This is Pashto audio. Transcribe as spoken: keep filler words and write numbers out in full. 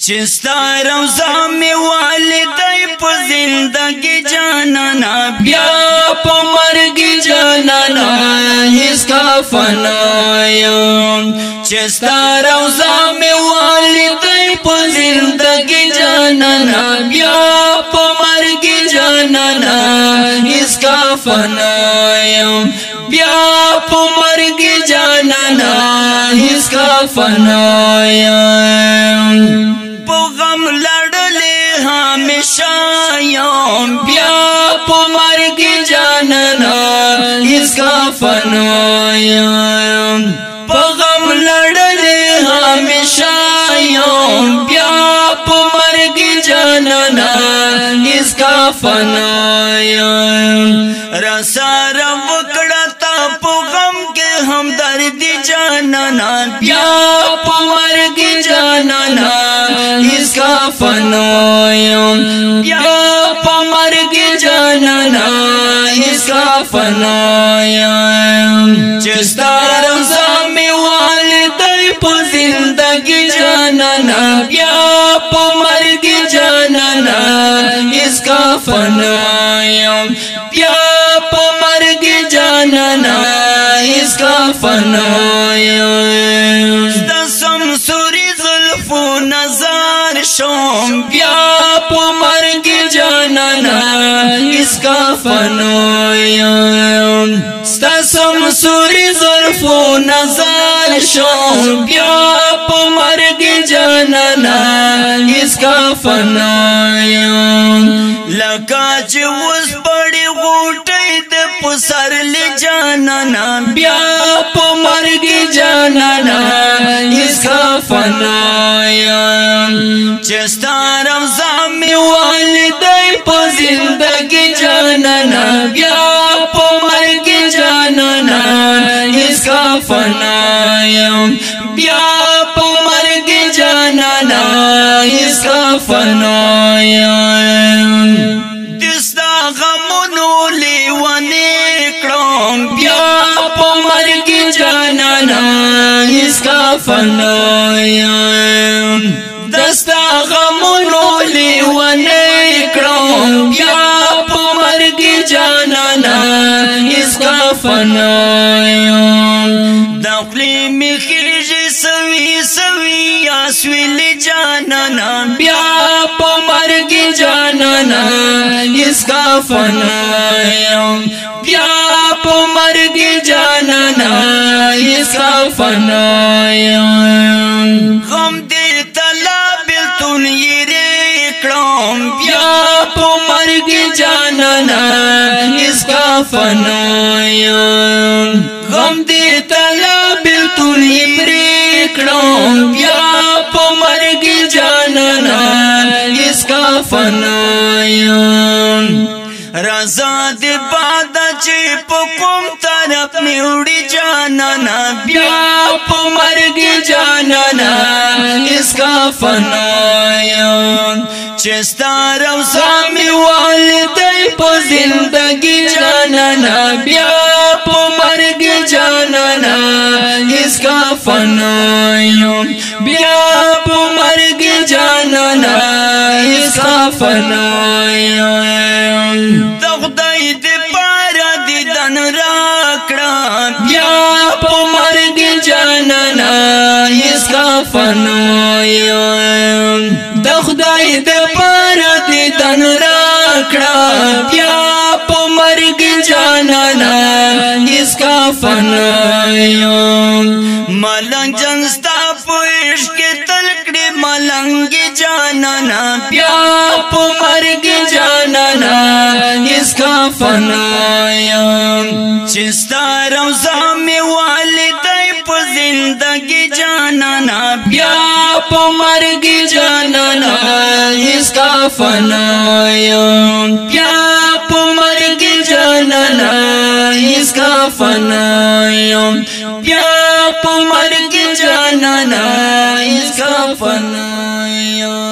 چستا روزا می والدای په زندگی جانانا بیا په مرګ جانانا هیڅ کا فنایم چستا روزا می والدای په زندگی جانانا بیا په مرګ جانانا هیڅ کا فنایم بیا په مرګ جانانا هیڅ کا فنایم په غم لړلې همیشه یم بیا په مرګ جانانا هیڅ کا فنایم په غم لړلې همیشه یم بیا په مرګ جانانا هیڅ کا فنایم را سره وکړه تا په غم کې همدردي جانانا بیا په مرګ جانانا هیڅ کا فنایم بیا په مرګ جانانا هیڅ کا فنایم چستا روزا می والدای په زندگی جانانا بیا په مرګ جانانا هیڅ کا فنایم بیا په مرګ جانانا هیڅ کا فنایم دسم سوري زلفو نظر شوم بیا په مرګ جانانا هیڅ کا فنایم دسم سوري زلفو نظر شوم بیا په مرګ جانانا هیڅ کا فنایم لکه چې اوس پړې غوټۍ د پسرلي جانانا بیا په مرګ جانانا هیڅ کا فنایم چستا روزا می والدای په زندگی جانانا بیا په مرګ جانانا هیڅ کا فنایم بیا په مرګ جانانا هیڅ کا فنایم دستا غمونو لیوانې کړم بیا په مرګ جانانا هیڅ کا فنایم دستا غمونو لیوانې کړم بیا په مرګ جانانا هیڅ کا فنایم دخلی می خیږي سوي سوي اسویل جانانا بیا په مرګ جانانا هیڅ کا فنایم بیا په مرګ جانانا هیڅ کا فنایم غم دې تلا بلتون یې کړم بیا په مرګ جانانا هیڅ کا فنایم غم دې تلا بلتون یې کړم بیا په مرګ جانانا هیڅ کا فنایم رضا دې باد چې په کوم طرف میوړي جانانا بیا په مرګ جانانا هیڅ کا فنایم چستا روزا می والدای په زندگی جانانا بیا په مرګ جانانا هیڅ کا فنایم بیا په مرګ جانانا هیڅ کا فنایم د خدای دې پاره دیدن راکړه بیا په مرګ جانانا هیڅ کا فنایم د خدای دې پاره دیدن راکړه بیا په مرګ جانانا هیڅ کا فنایم ملنګ جنستا پوش کې تلکړې ملنګ جانانا بیا په مرګ جانانا هیڅ کا فنایم چستا روزا می والدای په زندگی جانانا بیا په مرګ جانانا هیڅ کا فنایم بیا په مرګ جانانا هیڅ کا فنایم بیا په مرګ جانانا هیڅ کا فنایم